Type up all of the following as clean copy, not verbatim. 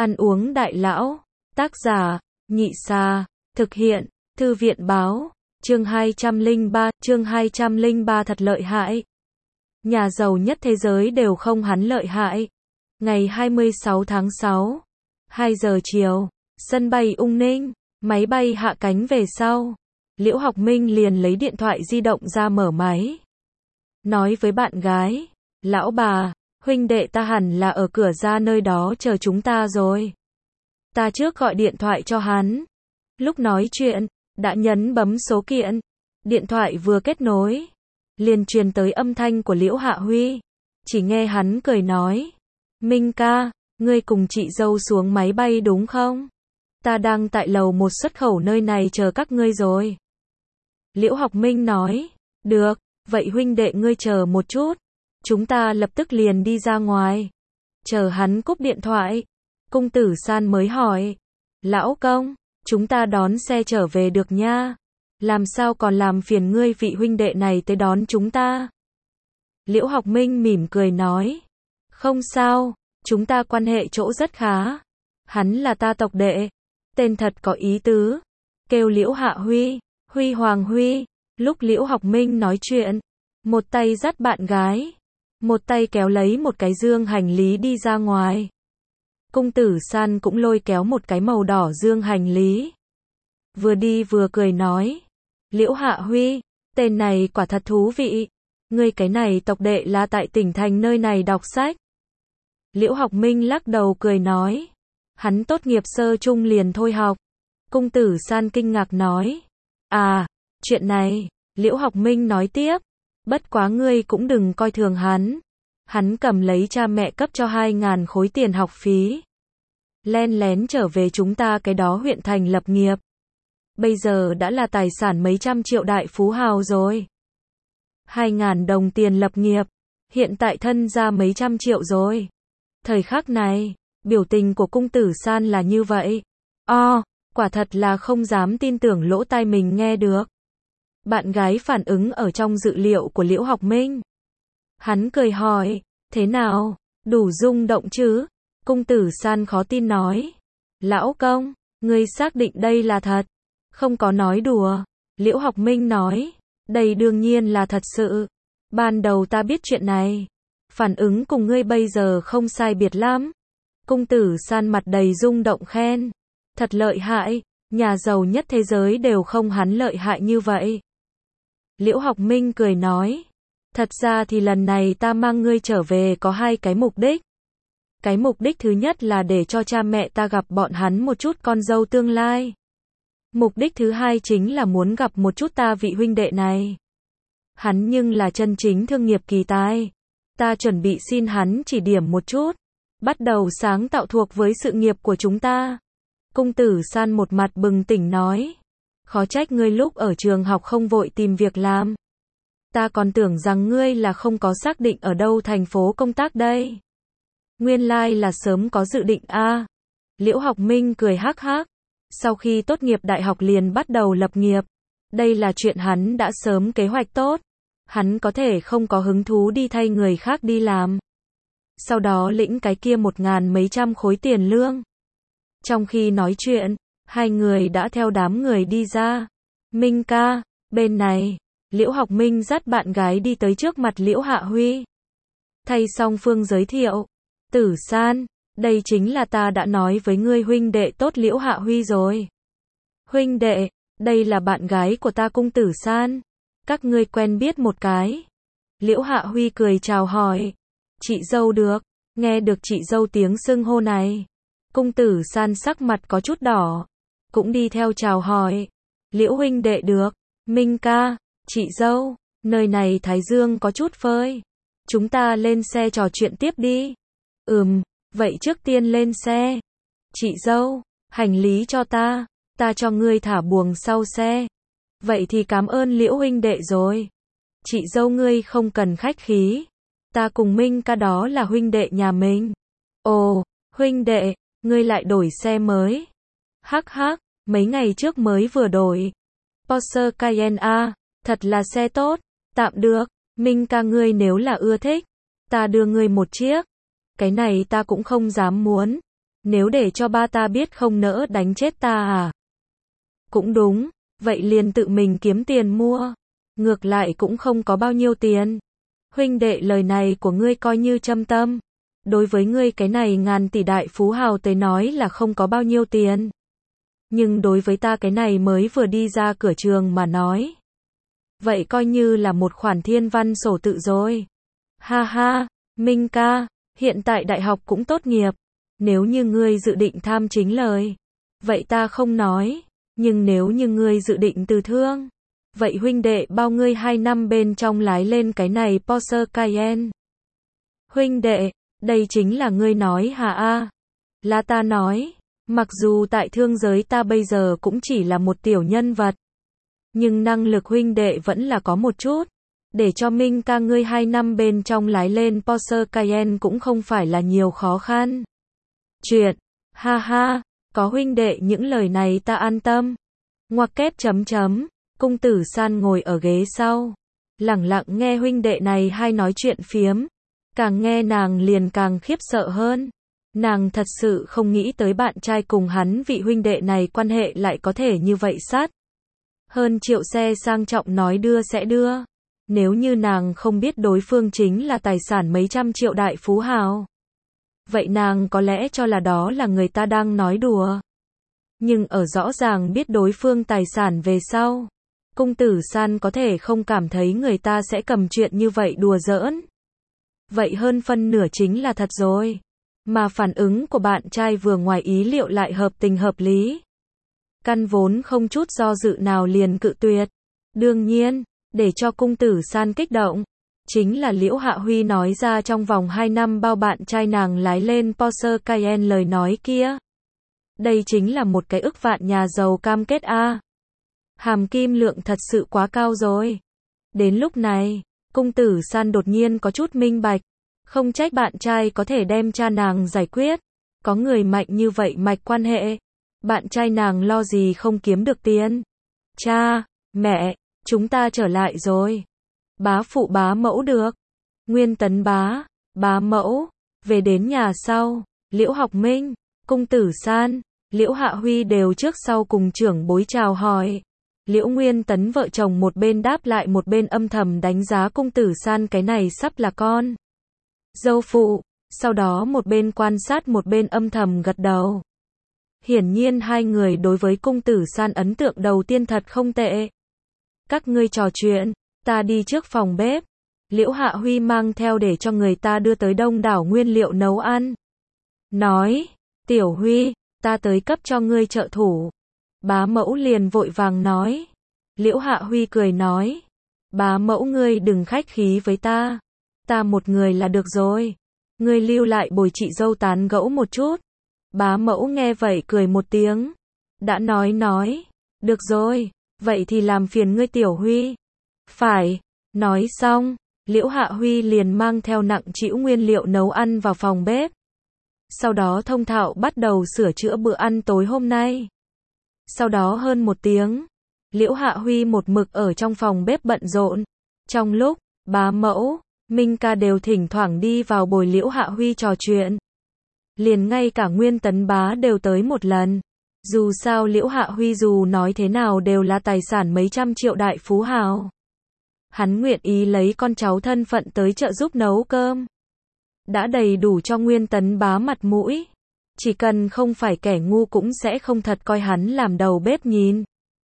Ăn uống đại lão. Tác giả, Nhị Xà. Thực hiện, Thư viện báo. Chương 203 thật lợi hại. Nhà giàu nhất thế giới đều không hắn lợi hại. Ngày 26 tháng 6, 2 giờ chiều, sân bay Ung Ninh, máy bay hạ cánh về sau. Liễu Học Minh liền lấy điện thoại di động ra mở máy. Nói với bạn gái, lão bà, huynh đệ ta hẳn là ở cửa ra nơi đó chờ chúng ta rồi. Ta trước gọi điện thoại cho hắn. Lúc nói chuyện, đã nhấn bấm số kiện. Điện thoại vừa kết nối, liền truyền tới âm thanh của Liễu Hạ Huy. Chỉ nghe hắn cười nói, Minh ca, ngươi cùng chị dâu xuống máy bay đúng không? Ta đang tại lầu 1 xuất khẩu nơi này chờ các ngươi rồi. Liễu Học Minh nói, được, vậy huynh đệ ngươi chờ một chút. Chúng ta lập tức liền đi ra ngoài. Chờ hắn cúp điện thoại, Cung Tử San mới hỏi, lão công, chúng ta đón xe trở về được nha. Làm sao còn làm phiền ngươi vị huynh đệ này tới đón chúng ta? Liễu Học Minh mỉm cười nói, không sao, chúng ta quan hệ chỗ rất khá. Hắn là ta tộc đệ, tên thật có ý tứ, kêu Liễu Hạ Huy, Huy Hoàng Huy. Lúc Liễu Học Minh nói chuyện, một tay dắt bạn gái, một tay kéo lấy một cái dương hành lý đi ra ngoài. Cung Tử San cũng lôi kéo một cái màu đỏ dương hành lý. Vừa đi vừa cười nói, Liễu Hạ Huy, tên này quả thật thú vị. Ngươi cái này tộc đệ là tại tỉnh thành nơi này đọc sách. Liễu Học Minh lắc đầu cười nói, hắn tốt nghiệp sơ trung liền thôi học. Cung Tử San kinh ngạc nói, à, chuyện này. Liễu Học Minh nói tiếp, bất quá ngươi cũng đừng coi thường hắn. Hắn cầm lấy cha mẹ cấp cho 2.000 khối tiền học phí. Len lén trở về chúng ta cái đó huyện thành lập nghiệp. Bây giờ đã là tài sản mấy trăm triệu đại phú hào rồi. 2.000 đồng tiền lập nghiệp, hiện tại thân ra mấy trăm triệu rồi. Thời khắc này, biểu tình của Cung Tử San là như vậy. Quả thật là không dám tin tưởng lỗ tai mình nghe được. Bạn gái phản ứng ở trong dự liệu của Liễu Học Minh. Hắn cười hỏi, thế nào, đủ rung động chứ? Cung Tử San khó tin nói, lão công, ngươi xác định đây là thật, không có nói đùa. Liễu Học Minh nói, đây đương nhiên là thật sự. Ban đầu ta biết chuyện này, phản ứng cùng ngươi bây giờ không sai biệt lắm. Cung Tử San mặt đầy rung động khen, thật lợi hại, nhà giàu nhất thế giới đều không hắn lợi hại như vậy. Liễu Học Minh cười nói, thật ra thì lần này ta mang ngươi trở về có 2 cái mục đích. Cái mục đích thứ nhất là để cho cha mẹ ta gặp bọn hắn một chút con dâu tương lai. Mục đích thứ hai chính là muốn gặp một chút ta vị huynh đệ này. Hắn nhưng là chân chính thương nghiệp kỳ tài. Ta chuẩn bị xin hắn chỉ điểm một chút, bắt đầu sáng tạo thuộc với sự nghiệp của chúng ta. Cung Tử San một mặt bừng tỉnh nói, khó trách ngươi lúc ở trường học không vội tìm việc làm. Ta còn tưởng rằng ngươi là không có xác định ở đâu thành phố công tác đây. Nguyên lai là sớm có dự định a. Liễu Học Minh cười hắc hắc. Sau khi tốt nghiệp đại học liền bắt đầu lập nghiệp. Đây là chuyện hắn đã sớm kế hoạch tốt. Hắn có thể không có hứng thú đi thay người khác đi làm. Sau đó lĩnh cái kia 1.000 mấy trăm khối tiền lương. Trong khi nói chuyện, hai người đã theo đám người đi ra. Minh ca, bên này. Liễu Học Minh dắt bạn gái đi tới trước mặt Liễu Hạ Huy. Thay xong Phương giới thiệu. Tử San, đây chính là ta đã nói với ngươi huynh đệ tốt Liễu Hạ Huy rồi. Huynh đệ, đây là bạn gái của ta Cung Tử San. Các ngươi quen biết một cái. Liễu Hạ Huy cười chào hỏi. Chị dâu được, nghe được chị dâu tiếng xưng hô này. Cung Tử San sắc mặt có chút đỏ. Cũng đi theo chào hỏi. Liễu huynh đệ được, Minh ca, chị dâu, nơi này Thái Dương có chút phơi. Chúng ta lên xe trò chuyện tiếp đi. Vậy trước tiên lên xe. Chị dâu, hành lý cho ta cho ngươi thả buồng sau xe. Vậy thì cảm ơn Liễu huynh đệ rồi. Chị dâu ngươi không cần khách khí. Ta cùng Minh ca đó là huynh đệ nhà mình. Ồ, huynh đệ, ngươi lại đổi xe mới. Hắc hắc, mấy ngày trước mới vừa đổi. Porsche Cayenne A, thật là xe tốt. Tạm được, Minh ca ngươi nếu là ưa thích, ta đưa ngươi một chiếc. Cái này ta cũng không dám muốn. Nếu để cho ba ta biết không nỡ đánh chết ta à? Cũng đúng, vậy liền tự mình kiếm tiền mua. Ngược lại cũng không có bao nhiêu tiền. Huynh đệ, lời này của ngươi coi như châm tâm. Đối với ngươi cái này ngàn tỷ đại phú hào tới nói là không có bao nhiêu tiền. Nhưng đối với ta cái này mới vừa đi ra cửa trường mà nói, vậy coi như là một khoản thiên văn sổ tự rồi. Ha ha, Minh ca, hiện tại đại học cũng tốt nghiệp. Nếu như ngươi dự định tham chính lời, vậy ta không nói. Nhưng nếu như ngươi dự định từ thương, vậy huynh đệ bao ngươi 2 năm bên trong lái lên cái này Porsche Cayenne. Huynh đệ, đây chính là ngươi nói hả a? Là ta nói, mặc dù tại thương giới ta bây giờ cũng chỉ là một tiểu nhân vật, nhưng năng lực huynh đệ vẫn là có một chút. Để cho Minh ca ngươi 2 năm bên trong lái lên Porsche Cayenne cũng không phải là nhiều khó khăn chuyện. Ha ha, có huynh đệ những lời này ta an tâm. Ngoặc kép chấm chấm, Cung Tử San ngồi ở ghế sau, lẳng lặng nghe huynh đệ này hai nói chuyện phiếm. Càng nghe nàng liền càng khiếp sợ hơn. Nàng thật sự không nghĩ tới bạn trai cùng hắn vị huynh đệ này quan hệ lại có thể như vậy sát. Hơn triệu xe sang trọng nói đưa sẽ đưa. Nếu như nàng không biết đối phương chính là tài sản mấy trăm triệu đại phú hào, vậy nàng có lẽ cho là đó là người ta đang nói đùa. Nhưng ở rõ ràng biết đối phương tài sản về sau, Cung Tử San có thể không cảm thấy người ta sẽ cầm chuyện như vậy đùa giỡn. Vậy hơn phân nửa chính là thật rồi. Mà phản ứng của bạn trai vừa ngoài ý liệu lại hợp tình hợp lý. Căn vốn không chút do dự nào liền cự tuyệt. Đương nhiên, để cho Cung Tử San kích động, chính là Liễu Hạ Huy nói ra trong vòng 2 năm bao bạn trai nàng lái lên Porsche Cayenne lời nói kia. Đây chính là một cái ức vạn nhà giàu cam kết a. Hàm kim lượng thật sự quá cao rồi. Đến lúc này, Cung Tử San đột nhiên có chút minh bạch. Không trách bạn trai có thể đem cha nàng giải quyết. Có người mạnh như vậy mạch quan hệ. Bạn trai nàng lo gì không kiếm được tiền. Cha, mẹ, chúng ta trở lại rồi. Bá phụ bá mẫu được. Nguyên Tấn bá mẫu. Về đến nhà sau, Liễu Học Minh, Cung Tử San, Liễu Hạ Huy đều trước sau cùng trưởng bối chào hỏi. Liễu Nguyên Tấn vợ chồng một bên đáp lại một bên âm thầm đánh giá Cung Tử San cái này sắp là con dâu phụ, sau đó một bên quan sát một bên âm thầm gật đầu. Hiển nhiên hai người đối với Cung Tử San ấn tượng đầu tiên thật không tệ. Các ngươi trò chuyện, ta đi trước phòng bếp. Liễu Hạ Huy mang theo để cho người ta đưa tới đông đảo nguyên liệu nấu ăn. Nói, Tiểu Huy, ta tới cấp cho ngươi trợ thủ. Bá mẫu liền vội vàng nói. Liễu Hạ Huy cười nói, bá mẫu ngươi đừng khách khí với ta. Ta một người là được rồi. Ngươi lưu lại bồi chị dâu tán gẫu một chút. Bá mẫu nghe vậy cười một tiếng. Đã nói. Được rồi, vậy thì làm phiền ngươi Tiểu Huy. Phải. Nói xong, Liễu Hạ Huy liền mang theo nặng trĩu nguyên liệu nấu ăn vào phòng bếp. Sau đó thông thạo bắt đầu sửa chữa bữa ăn tối hôm nay. Sau đó hơn 1 tiếng, Liễu Hạ Huy một mực ở trong phòng bếp bận rộn. Trong lúc, bá mẫu, Minh ca đều thỉnh thoảng đi vào bồi Liễu Hạ Huy trò chuyện. Liền ngay cả Nguyên Tấn bá đều tới một lần. Dù sao Liễu Hạ Huy dù nói thế nào đều là tài sản mấy trăm triệu đại phú hào. Hắn nguyện ý lấy con cháu thân phận tới trợ giúp nấu cơm. Đã đầy đủ cho Nguyên Tấn bá mặt mũi. Chỉ cần không phải kẻ ngu cũng sẽ không thật coi hắn làm đầu bếp nhìn.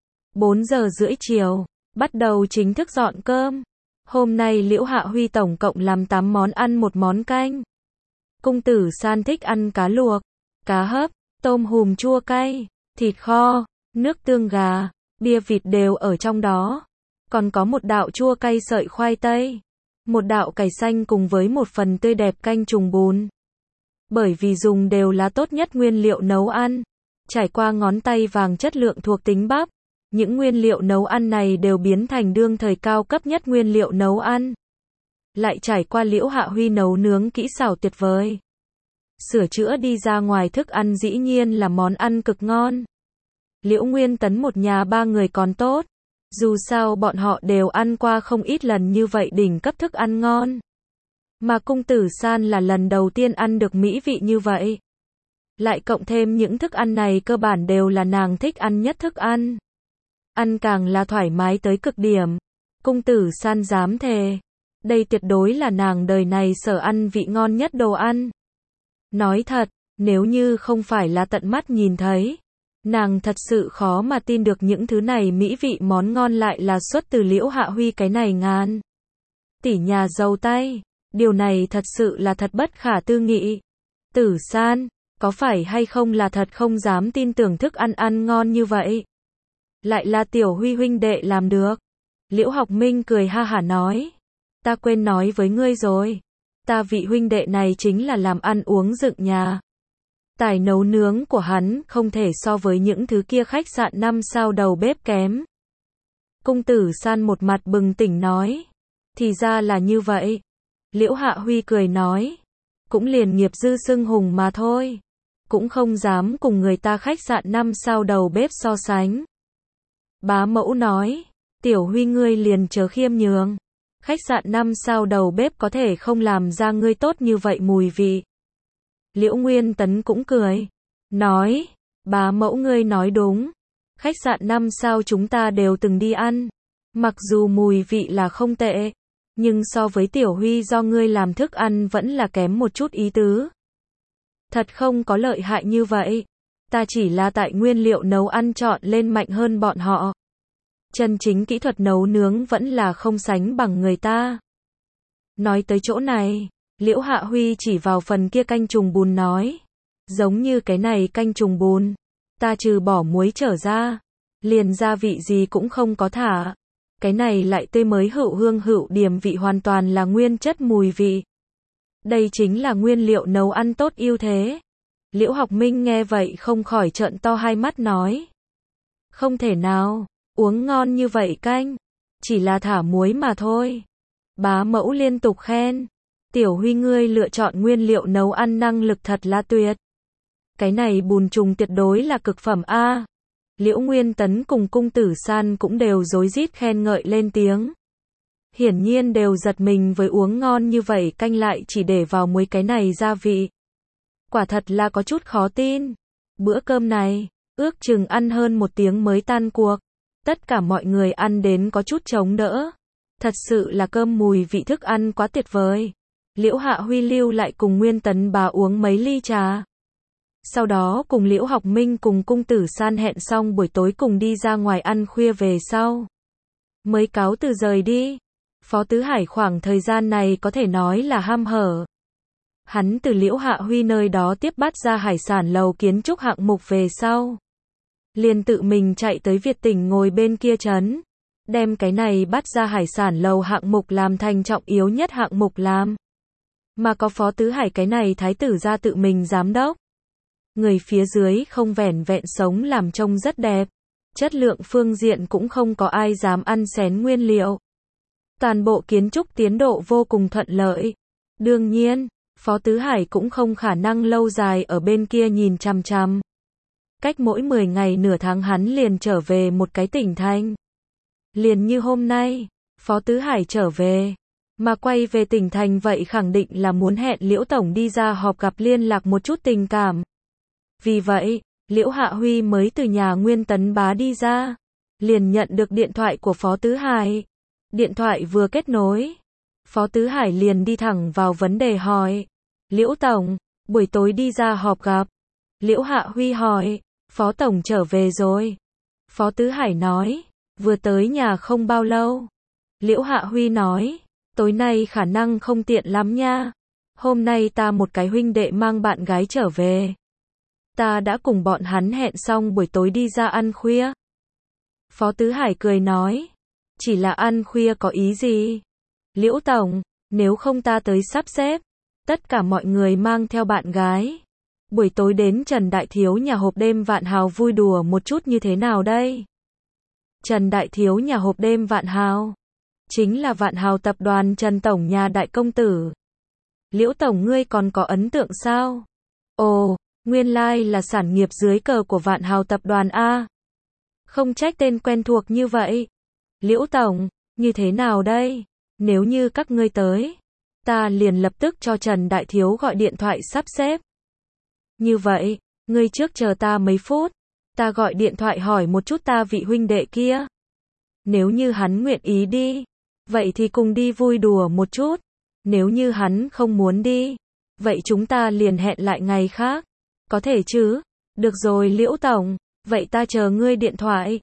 4 giờ rưỡi chiều, bắt đầu chính thức dọn cơm. Hôm nay Liễu Hạ Huy tổng cộng làm 8 món ăn 1 món canh. Cung Tử San thích ăn cá luộc, cá hấp, tôm hùm chua cay, thịt kho, nước tương gà, bia vịt đều ở trong đó. Còn có một đạo chua cay sợi khoai tây, một đạo cải xanh cùng với một phần tươi đẹp canh trùng bùn. Bởi vì dùng đều là tốt nhất nguyên liệu nấu ăn, trải qua ngón tay vàng chất lượng thuộc tính bắp, những nguyên liệu nấu ăn này đều biến thành đương thời cao cấp nhất nguyên liệu nấu ăn. Lại trải qua Liễu Hạ Huy nấu nướng kỹ xảo tuyệt vời. Sửa chữa đi ra ngoài thức ăn dĩ nhiên là món ăn cực ngon. Liễu Nguyên Tấn một nhà 3 người còn tốt. Dù sao bọn họ đều ăn qua không ít lần như vậy đỉnh cấp thức ăn ngon. Mà Cung Tử San là lần đầu tiên ăn được mỹ vị như vậy. Lại cộng thêm những thức ăn này cơ bản đều là nàng thích ăn nhất thức ăn. Ăn càng là thoải mái tới cực điểm. Cung Tử San dám thề, đây tuyệt đối là nàng đời này sở ăn vị ngon nhất đồ ăn. Nói thật, nếu như không phải là tận mắt nhìn thấy, nàng thật sự khó mà tin được những thứ này mỹ vị món ngon lại là xuất từ Liễu Hạ Huy cái này ngàn tỷ nhà giàu tay. Điều này thật sự là thật bất khả tư nghị. Tử San, có phải hay không là thật không dám tin tưởng thức ăn ăn ngon như vậy? Lại là Tiểu Huy huynh đệ làm được. Liễu Học Minh cười ha hả nói. Ta quên nói với ngươi rồi. Ta vị huynh đệ này chính là làm ăn uống dựng nhà. Tài nấu nướng của hắn không thể so với những thứ kia khách sạn 5 sao đầu bếp kém. Cung Tử San một mặt bừng tỉnh nói. Thì ra là như vậy. Liễu Hạ Huy cười nói. Cũng liền nghiệp dư xưng hùng mà thôi. Cũng không dám cùng người ta khách sạn 5 sao đầu bếp so sánh. Bá mẫu nói. Tiểu Huy ngươi liền chớ khiêm nhường. Khách sạn 5 sao đầu bếp có thể không làm ra ngươi tốt như vậy mùi vị. Liễu Nguyên Tấn cũng cười. Nói. Bá mẫu ngươi nói đúng. Khách sạn 5 sao chúng ta đều từng đi ăn. Mặc dù mùi vị là không tệ. Nhưng so với Tiểu Huy do ngươi làm thức ăn vẫn là kém một chút ý tứ. Thật không có lợi hại như vậy. Ta chỉ là tại nguyên liệu nấu ăn chọn lên mạnh hơn bọn họ. Chân chính kỹ thuật nấu nướng vẫn là không sánh bằng người ta. Nói tới chỗ này, Liễu Hạ Huy chỉ vào phần kia canh trùng bùn nói. Giống như cái này canh trùng bùn. Ta trừ bỏ muối trở ra. Liền gia vị gì cũng không có thả. Cái này lại tươi mới hữu hương hữu điểm vị hoàn toàn là nguyên chất mùi vị. Đây chính là nguyên liệu nấu ăn tốt ưu thế. Liễu Học Minh nghe vậy không khỏi trợn to hai mắt nói. Không thể nào, uống ngon như vậy canh. Chỉ là thả muối mà thôi. Bá mẫu liên tục khen. Tiểu Huy ngươi lựa chọn nguyên liệu nấu ăn năng lực thật là tuyệt. Cái này bùn trùng tuyệt đối là cực phẩm A. Liễu Nguyên Tấn cùng Cung Tử San cũng đều rối rít khen ngợi lên tiếng. Hiển nhiên đều giật mình với uống ngon như vậy canh lại chỉ để vào muối cái này gia vị. Quả thật là có chút khó tin. Bữa cơm này, ước chừng ăn hơn 1 tiếng mới tan cuộc. Tất cả mọi người ăn đến có chút chống đỡ. Thật sự là cơm mùi vị thức ăn quá tuyệt vời. Liễu Hạ Huy lưu lại cùng Nguyên Tấn bà uống mấy ly trà. Sau đó cùng Liễu Học Minh cùng Cung Tử San hẹn xong buổi tối cùng đi ra ngoài ăn khuya về sau. Mới cáo từ rời đi. Phó Tứ Hải khoảng thời gian này có thể nói là ham hở. Hắn từ Liễu Hạ Huy nơi đó tiếp bắt ra hải sản lầu kiến trúc hạng mục về sau. Liền tự mình chạy tới Việt Tỉnh ngồi bên kia trấn. Đem cái này bắt ra hải sản lầu hạng mục làm thành trọng yếu nhất hạng mục làm. Mà có Phó Tứ Hải cái này thái tử ra tự mình giám đốc. Người phía dưới không vẻn vẹn sống làm trông rất đẹp. Chất lượng phương diện cũng không có ai dám ăn xén nguyên liệu. Toàn bộ kiến trúc tiến độ vô cùng thuận lợi. Đương nhiên, Phó Tứ Hải cũng không khả năng lâu dài ở bên kia nhìn chằm chằm. Cách mỗi 10 ngày nửa tháng hắn liền trở về một cái tỉnh thành. Liền như hôm nay, Phó Tứ Hải trở về. Mà quay về tỉnh thành vậy khẳng định là muốn hẹn Liễu Tổng đi ra họp gặp liên lạc một chút tình cảm. Vì vậy, Liễu Hạ Huy mới từ nhà Nguyên Tấn bá đi ra. Liền nhận được điện thoại của Phó Tứ Hải. Điện thoại vừa kết nối. Phó Tứ Hải liền đi thẳng vào vấn đề hỏi. Liễu Tổng, buổi tối đi ra họp gặp. Liễu Hạ Huy hỏi. Phó Tổng trở về rồi. Phó Tứ Hải nói. Vừa tới nhà không bao lâu. Liễu Hạ Huy nói. Tối nay khả năng không tiện lắm nha. Hôm nay ta một cái huynh đệ mang bạn gái trở về. Ta đã cùng bọn hắn hẹn xong buổi tối đi ra ăn khuya. Phó Tứ Hải cười nói. Chỉ là ăn khuya có ý gì? Liễu Tổng, nếu không ta tới sắp xếp. Tất cả mọi người mang theo bạn gái. Buổi tối đến Trần Đại Thiếu nhà hộp đêm Vạn Hào vui đùa một chút như thế nào đây? Trần Đại Thiếu nhà hộp đêm Vạn Hào. Chính là Vạn Hào tập đoàn Trần Tổng nhà đại công tử. Liễu Tổng ngươi còn có ấn tượng sao? Ồ, nguyên lai là sản nghiệp dưới cờ của Vạn Hào tập đoàn A. Không trách tên quen thuộc như vậy. Liễu Tổng, như thế nào đây? Nếu như các ngươi tới, ta liền lập tức cho Trần Đại Thiếu gọi điện thoại sắp xếp. Như vậy, Ngươi trước chờ ta mấy phút, ta gọi điện thoại hỏi một chút ta vị huynh đệ kia. Nếu như hắn nguyện ý đi, vậy thì cùng đi vui đùa một chút. Nếu như hắn không muốn đi, vậy chúng ta liền hẹn lại ngày khác. Có thể chứ? Được rồi Liễu Tổng, vậy ta chờ ngươi điện thoại.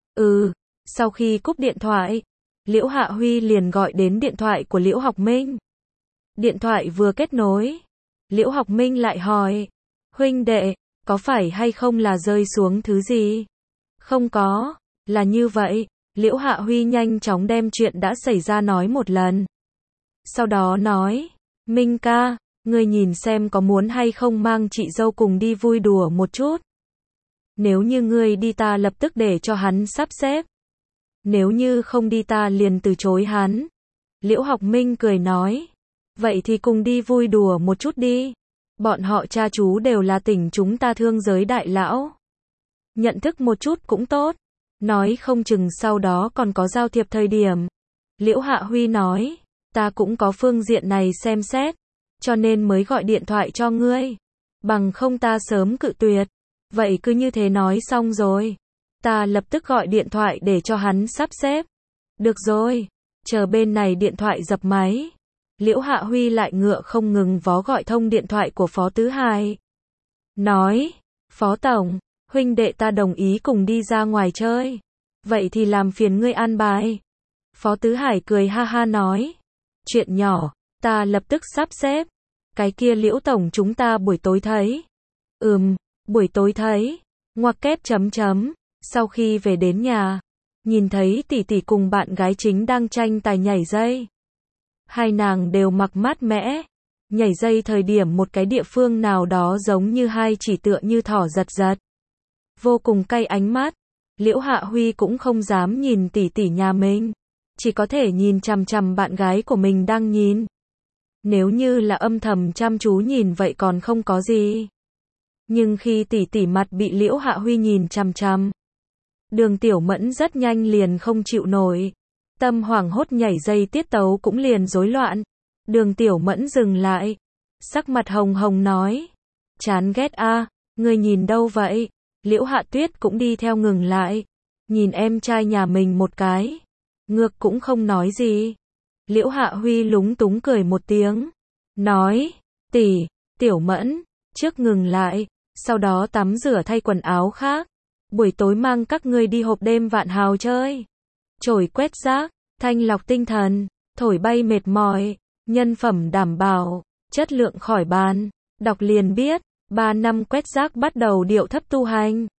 Sau khi cúp điện thoại, Liễu Hạ Huy liền gọi đến điện thoại của Liễu Học Minh. Điện thoại vừa kết nối, Liễu Học Minh lại hỏi, huynh đệ, có phải hay không là rơi xuống thứ gì? Không có, là như vậy. Liễu Hạ Huy nhanh chóng đem chuyện đã xảy ra nói một lần. Sau đó nói, Minh ca, ngươi nhìn xem có muốn hay không mang chị dâu cùng đi vui đùa một chút. Nếu như ngươi đi ta lập tức để cho hắn sắp xếp. Nếu như không đi ta liền từ chối hắn. Liễu Học Minh cười nói, vậy thì cùng đi vui đùa một chút đi. Bọn họ cha chú đều là tỉnh chúng ta thương giới đại lão. Nhận thức một chút cũng tốt. Nói không chừng sau đó còn có giao thiệp thời điểm. Liễu Hạ Huy nói, ta cũng có phương diện này xem xét, cho nên mới gọi điện thoại cho ngươi. Bằng không ta sớm cự tuyệt. Vậy cứ như thế nói xong rồi. Ta lập tức gọi điện thoại để cho hắn sắp xếp. Được rồi, chờ bên này điện thoại dập máy. Liễu Hạ Huy lại ngựa không ngừng vó gọi thông điện thoại của Phó Tứ Hải. Nói, Phó Tổng, huynh đệ ta đồng ý cùng đi ra ngoài chơi. Vậy thì làm phiền ngươi an bài. Phó Tứ Hải cười ha ha nói, chuyện nhỏ, ta lập tức sắp xếp. Cái kia Liễu Tổng chúng ta buổi tối thấy. Buổi tối thấy. Ngoặc kép chấm chấm. Sau khi về đến nhà, nhìn thấy tỷ tỷ cùng bạn gái chính đang tranh tài nhảy dây. Hai nàng đều mặc mát mẻ. Nhảy dây thời điểm một cái địa phương nào đó giống như hai chỉ tựa như thỏ giật giật. Vô cùng cay ánh mắt. Liễu Hạ Huy cũng không dám nhìn tỷ tỷ nhà mình. Chỉ có thể nhìn chằm chằm bạn gái của mình đang nhìn. Nếu như là âm thầm chăm chú nhìn vậy còn không có gì. Nhưng khi tỷ tỷ mặt bị Liễu Hạ Huy nhìn chằm chằm, Đường Tiểu Mẫn rất nhanh liền không chịu nổi. Tâm hoảng hốt nhảy dây tiết tấu cũng liền rối loạn. Đường Tiểu Mẫn dừng lại. Sắc mặt hồng hồng nói. Chán ghét a, ngươi nhìn đâu vậy? Liễu Hạ Tuyết cũng đi theo ngừng lại. Nhìn em trai nhà mình một cái. Ngược cũng không nói gì. Liễu Hạ Huy lúng túng cười một tiếng. Nói, tỷ, Tiểu Mẫn, trước ngừng lại. Sau đó tắm rửa thay quần áo khác. Buổi tối mang các ngươi đi hộp đêm Vạn Hào chơi. Chổi quét rác, thanh lọc tinh thần, thổi bay mệt mỏi, nhân phẩm đảm bảo, chất lượng khỏi bàn. Đọc liền biết, 3 năm quét rác bắt đầu điệu thấp tu hành.